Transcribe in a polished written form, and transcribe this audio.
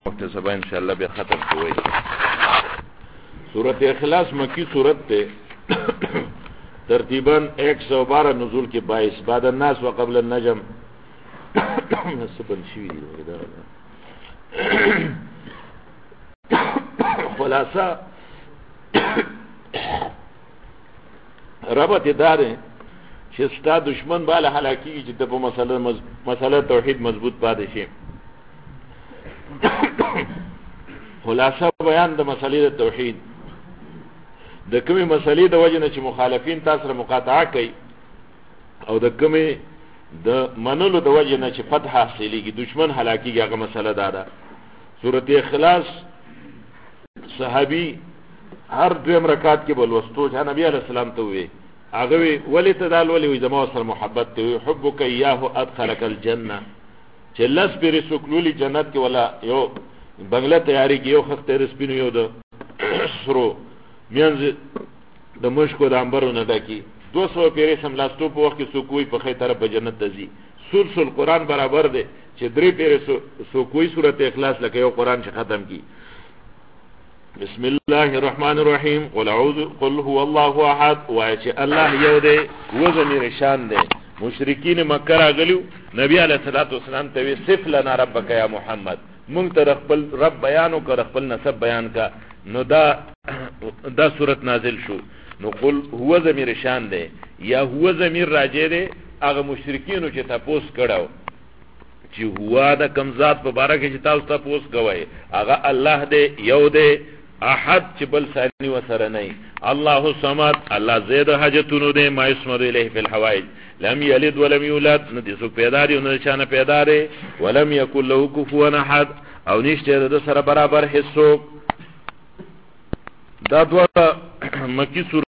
وقت سبا انشاءاللہ بے ختم ہوئی. سورت اخلاص مکی سورت تے ترتیباً 112 نزول کے 22 بعد الناس و قبل النجم سبن شوی دی خلاصہ ربط داریں شستا دشمن بالا حلاکی کی جدب مسئلہ توحید مضبوط پادے شے. خلاصہ بیان د مسئلے د توحید د کمی مسئلے د وجه نه چې مخالفین تاسو سره مقاطعه کوي او د کمی د منلو د وجه نه چې فتح حاصلېږي دشمن هلاکیږي هغه مسئله ده. سورۃ اخلاص صحابی هر دویم رکعت کې بلوستو چې نبی علیہ السلام ته وی هغه ولی تدال ولی زما سره محبت ته حبک ایاه ادخلک الجنه چې لس پیری سوکلولی جنت کې ولا یو بنگله تیاری کی یو خخت تیر سپینو یو دا سرو میانز دا مشکو دا انبرو نداکی 200 پیری سملاستو پا وقت کی سوکوی پا خی طرف جنت تزی. سلسل قرآن برابر دے چه 3 پیری سوکوی سورت اخلاص لکه یو قرآن چه ختم کی. بسم الله الرحمن الرحیم قل هو الله احد وای چه الله یو دے وزن رشان دے. مشرکین مکه راغلیو نبی علیہ الصلوۃ والسلام ته صف لنا ربک یا محمد مونږ ته خپل رب بیانو کړ خپل نسب بیان کا نو دا صورت نازل شو. نو قل هو ضمیر شان دی یا هو ضمیر راجع دی هغه مشرکینو چې تاسو کړهو چې هو دا کم ذات په باره کې چې تاسو کوی هغه الله دی یو دی احد چې بل ثانی وسره نه. الله صمد الله زید حاجتونو دی ما اسمد الیه فی الحوائج لم یلد ولم یولد ندی سو پیدا دی نو شان پیدا دی ولم یکن له کفوا احد او نشته د سره برابر حصو. دا دوه مکی